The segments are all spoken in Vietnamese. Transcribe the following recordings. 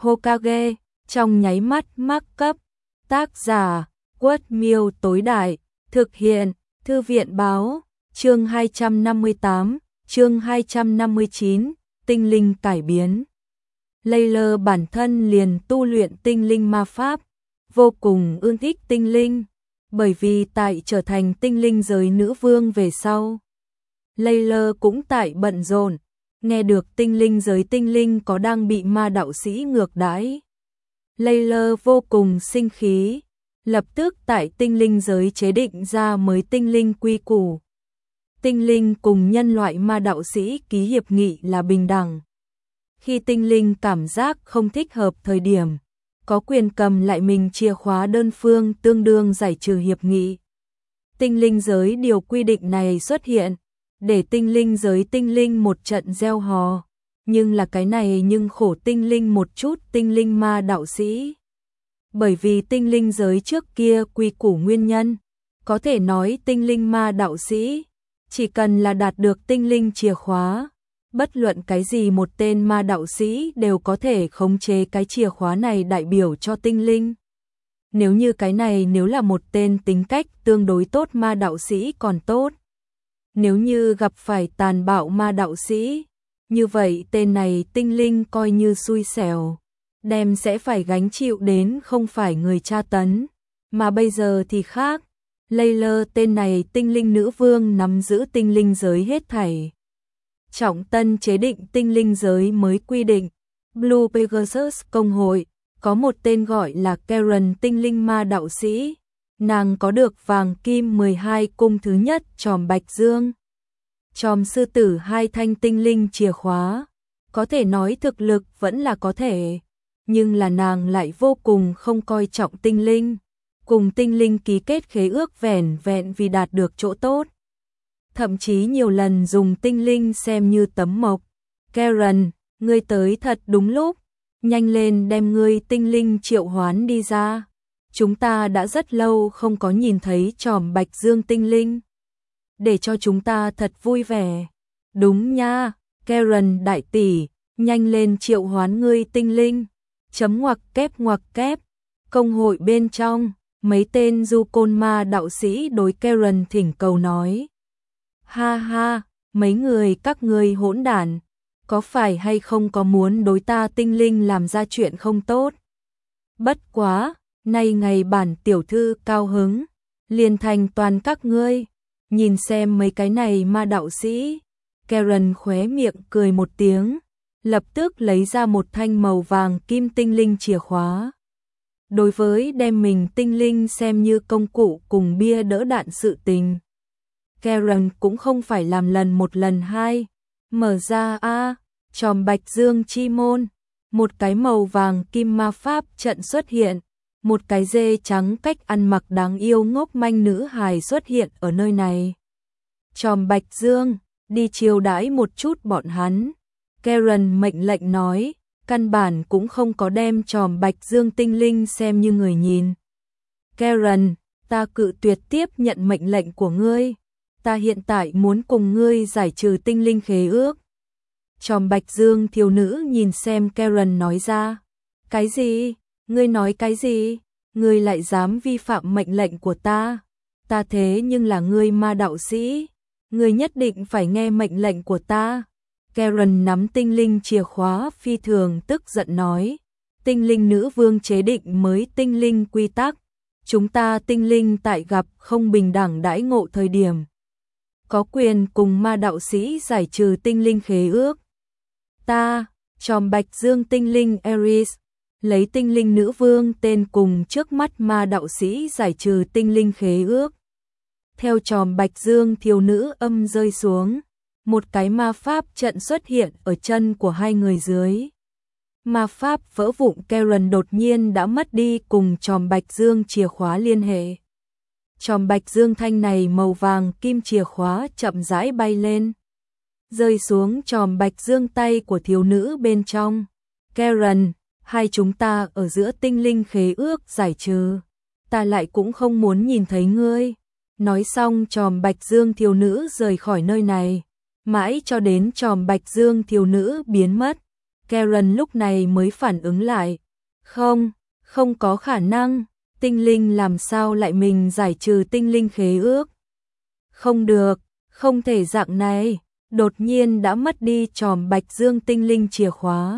Hokage, trong nháy mắt mắc cấp. Tác giả, Quất Miêu tối đại, thực hiện, Thư viện báo, chương 258, chương 259, tinh linh cải biến. Layla bản thân liền tu luyện tinh linh ma pháp, vô cùng ưa thích tinh linh, bởi vì tại trở thành tinh linh giới nữ vương về sau. Layla cũng tại bận rộn, nghe được tinh linh giới tinh linh có đang bị ma đạo sĩ ngược đãi. Layla vô cùng sinh khí, lập tức tại tinh linh giới chế định ra mới tinh linh quy củ. Tinh linh cùng nhân loại ma đạo sĩ ký hiệp nghị là bình đẳng. Khi tinh linh cảm giác không thích hợp thời điểm, có quyền cầm lại mình chìa khóa đơn phương tương đương giải trừ hiệp nghị. Tinh linh giới điều quy định này xuất hiện, để tinh linh giới tinh linh một trận gieo hò. Nhưng là cái này nhưng khổ tinh linh một chút tinh linh ma đạo sĩ. Bởi vì tinh linh giới trước kia quy củ nguyên nhân, có thể nói tinh linh ma đạo sĩ, chỉ cần là đạt được tinh linh chìa khóa, bất luận cái gì một tên ma đạo sĩ đều có thể khống chế cái chìa khóa này đại biểu cho tinh linh. Nếu như cái này nếu là một tên tính cách tương đối tốt ma đạo sĩ còn tốt. Nếu như gặp phải tàn bạo ma đạo sĩ, như vậy tên này tinh linh coi như xui xẻo, đem sẽ phải gánh chịu đến không phải người tra tấn, mà bây giờ thì khác. Layla tên này tinh linh nữ vương nắm giữ tinh linh giới hết thảy. Trọng tân chế định tinh linh giới mới quy định, Blue Pegasus công hội, có một tên gọi là Karen tinh linh ma đạo sĩ, nàng có được vàng kim 12 cung thứ nhất chòm bạch dương. Chòm sư tử 2 thanh tinh linh chìa khóa, có thể nói thực lực vẫn là có thể, nhưng là nàng lại vô cùng không coi trọng tinh linh, cùng tinh linh ký kết khế ước vẻn vẹn vì đạt được chỗ tốt. Thậm chí nhiều lần dùng tinh linh xem như tấm mộc. Karen, ngươi tới thật đúng lúc, nhanh lên đem ngươi tinh linh triệu hoán đi ra. Chúng ta đã rất lâu không có nhìn thấy chòm bạch dương tinh linh. Để cho chúng ta thật vui vẻ. Đúng nha, Karen đại tỷ, nhanh lên triệu hoán ngươi tinh linh. Chấm ngoặc kép. Công hội bên trong, mấy tên du côn ma đạo sĩ đối Karen thỉnh cầu nói. Ha ha, mấy người các ngươi hỗn đản, có phải hay không có muốn đối ta tinh linh làm ra chuyện không tốt? Bất quá, nay ngày bản tiểu thư cao hứng, liền thành toàn các ngươi. Nhìn xem mấy cái này ma đạo sĩ. Karen khóe miệng cười một tiếng, lập tức lấy ra một thanh màu vàng kim tinh linh chìa khóa. Đối với đem mình tinh linh xem như công cụ cùng bia đỡ đạn sự tình, Karen cũng không phải làm lần một lần hai. Mở ra chòm bạch dương chi môn, một cái màu vàng kim ma pháp trận xuất hiện, một cái dê trắng cách ăn mặc đáng yêu ngốc manh nữ hài xuất hiện ở nơi này. Chòm bạch dương, đi chiêu đãi một chút bọn hắn. Karen mệnh lệnh nói, căn bản cũng không có đem chòm bạch dương tinh linh xem như người nhìn. Karen, ta cự tuyệt tiếp nhận mệnh lệnh của ngươi. Ta hiện tại muốn cùng ngươi giải trừ tinh linh khế ước. Chòm bạch dương thiếu nữ nhìn xem Karen nói ra. Cái gì? Ngươi nói cái gì? Ngươi lại dám vi phạm mệnh lệnh của ta? Ta thế nhưng là ngươi ma đạo sĩ. Ngươi nhất định phải nghe mệnh lệnh của ta. Karen nắm tinh linh chìa khóa phi thường tức giận nói. Tinh linh nữ vương chế định mới tinh linh quy tắc. Chúng ta tinh linh tại gặp không bình đẳng đãi ngộ thời điểm, có quyền cùng ma đạo sĩ giải trừ tinh linh khế ước. Ta, chòm bạch dương tinh linh Ares, lấy tinh linh nữ vương tên cùng trước mắt ma đạo sĩ giải trừ tinh linh khế ước. Theo chòm bạch dương thiếu nữ âm rơi xuống, một cái ma pháp trận xuất hiện ở chân của hai người dưới. Ma pháp vỡ vụn. Karen đột nhiên đã mất đi cùng chòm bạch dương chìa khóa liên hệ. Chòm bạch dương thanh này màu vàng kim chìa khóa chậm rãi bay lên, rơi xuống chòm bạch dương tay của thiếu nữ bên trong. Karen, hai chúng ta ở giữa tinh linh khế ước giải trừ, ta lại cũng không muốn nhìn thấy ngươi. Nói xong chòm bạch dương thiếu nữ rời khỏi nơi này, mãi cho đến chòm bạch dương thiếu nữ biến mất. Karen lúc này mới phản ứng lại. Không có khả năng, tinh linh làm sao lại mình giải trừ tinh linh khế ước. Không được, không thể dạng này, đột nhiên đã mất đi chòm Bạch Dương tinh linh chìa khóa.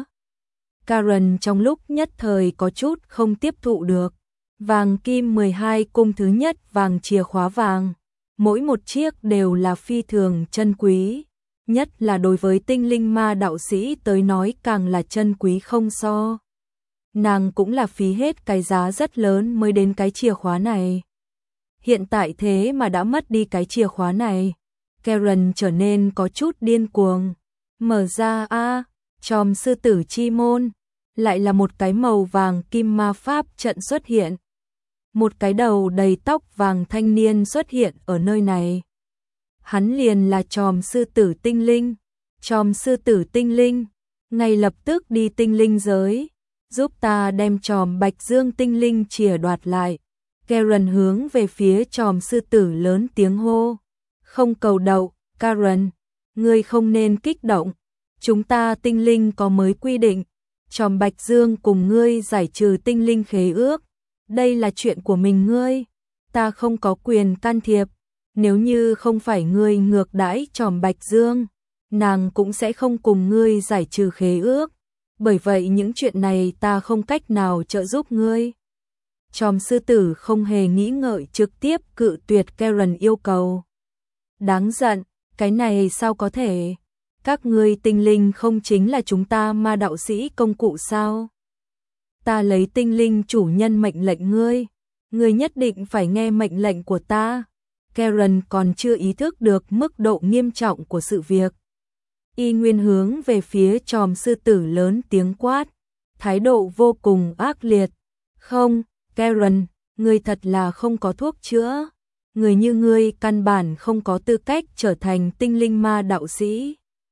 Karen trong lúc nhất thời có chút không tiếp thụ được. Vàng kim 12 cung thứ nhất vàng chìa khóa vàng, mỗi một chiếc đều là phi thường chân quý, nhất là đối với tinh linh ma đạo sĩ tới nói càng là chân quý không so. Nàng cũng là phí hết cái giá rất lớn mới đến cái chìa khóa này. Hiện tại thế mà đã mất đi cái chìa khóa này, Karen trở nên có chút điên cuồng. Mở ra chòm sư tử chi môn, lại là một cái màu vàng kim ma pháp trận xuất hiện. Một cái đầu đầy tóc vàng thanh niên xuất hiện ở nơi này. Hắn liền là chòm sư tử tinh linh. Chòm sư tử tinh linh, ngay lập tức đi tinh linh giới, giúp ta đem chòm Bạch Dương tinh linh chìa đoạt lại. Karen hướng về phía chòm sư tử lớn tiếng hô. Không cầu đậu, Karen, ngươi không nên kích động. Chúng ta tinh linh có mới quy định, chòm Bạch Dương cùng ngươi giải trừ tinh linh khế ước. Đây là chuyện của mình ngươi, ta không có quyền can thiệp. Nếu như không phải ngươi ngược đãi chòm Bạch Dương, nàng cũng sẽ không cùng ngươi giải trừ khế ước. Bởi vậy những chuyện này ta không cách nào trợ giúp ngươi. Chòm sư tử không hề nghĩ ngợi trực tiếp cự tuyệt Karen yêu cầu. Đáng giận, cái này sao có thể? Các ngươi tinh linh không chính là chúng ta ma đạo sĩ công cụ sao? Ta lấy tinh linh chủ nhân mệnh lệnh ngươi nhất định phải nghe mệnh lệnh của ta. Karen còn chưa ý thức được mức độ nghiêm trọng của sự việc. Y nguyên hướng về phía chòm sư tử lớn tiếng quát, thái độ vô cùng ác liệt. Không, Karen, ngươi thật là không có thuốc chữa. Người như ngươi căn bản không có tư cách trở thành tinh linh ma đạo sĩ.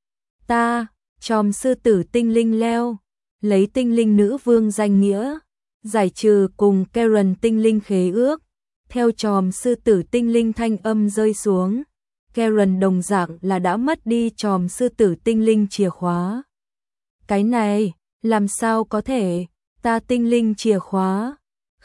Ta, chòm sư tử tinh linh leo, lấy tinh linh nữ vương danh nghĩa, giải trừ cùng Karen tinh linh khế ước. Theo chòm sư tử tinh linh thanh âm rơi xuống, Karen đồng dạng là đã mất đi chòm sư tử tinh linh chìa khóa. Cái này, làm sao có thể, ta tinh linh chìa khóa?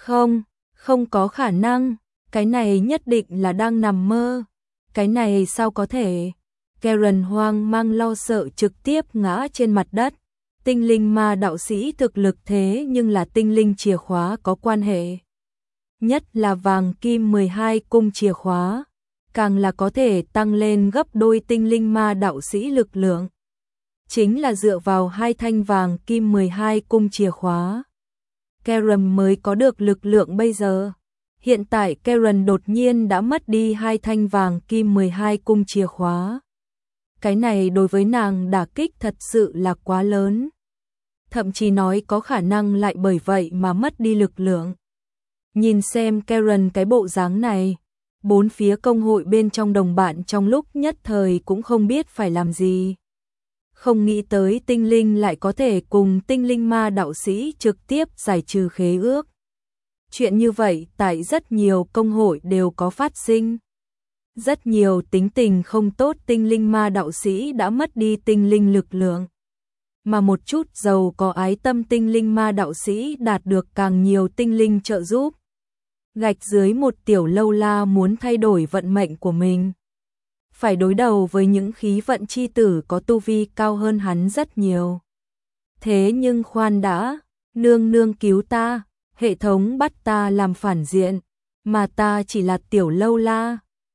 Không có khả năng, cái này nhất định là đang nằm mơ. Cái này sao có thể? Karen hoang mang lo sợ trực tiếp ngã trên mặt đất. Tinh linh ma đạo sĩ thực lực thế nhưng là tinh linh chìa khóa có quan hệ. Nhất là vàng kim 12 cung chìa khóa, càng là có thể tăng lên gấp đôi tinh linh ma đạo sĩ lực lượng. Chính là dựa vào hai thanh vàng kim 12 cung chìa khóa, Karen mới có được lực lượng bây giờ. Hiện tại Karen đột nhiên đã mất đi hai thanh vàng kim 12 cung chìa khóa. Cái này đối với nàng đả kích thật sự là quá lớn. Thậm chí nói có khả năng lại bởi vậy mà mất đi lực lượng. Nhìn xem Karen cái bộ dáng này, bốn phía công hội bên trong đồng bạn trong lúc nhất thời cũng không biết phải làm gì. Không nghĩ tới tinh linh lại có thể cùng tinh linh ma đạo sĩ trực tiếp giải trừ khế ước. Chuyện như vậy tại rất nhiều công hội đều có phát sinh. Rất nhiều tính tình không tốt tinh linh ma đạo sĩ đã mất đi tinh linh lực lượng. Mà một chút giàu có ái tâm tinh linh ma đạo sĩ đạt được càng nhiều tinh linh trợ giúp. Gạch dưới một tiểu lâu la muốn thay đổi vận mệnh của mình, phải đối đầu với những khí vận chi tử có tu vi cao hơn hắn rất nhiều. Thế nhưng khoan đã, nương nương cứu ta, hệ thống bắt ta làm phản diện, mà ta chỉ là tiểu lâu la.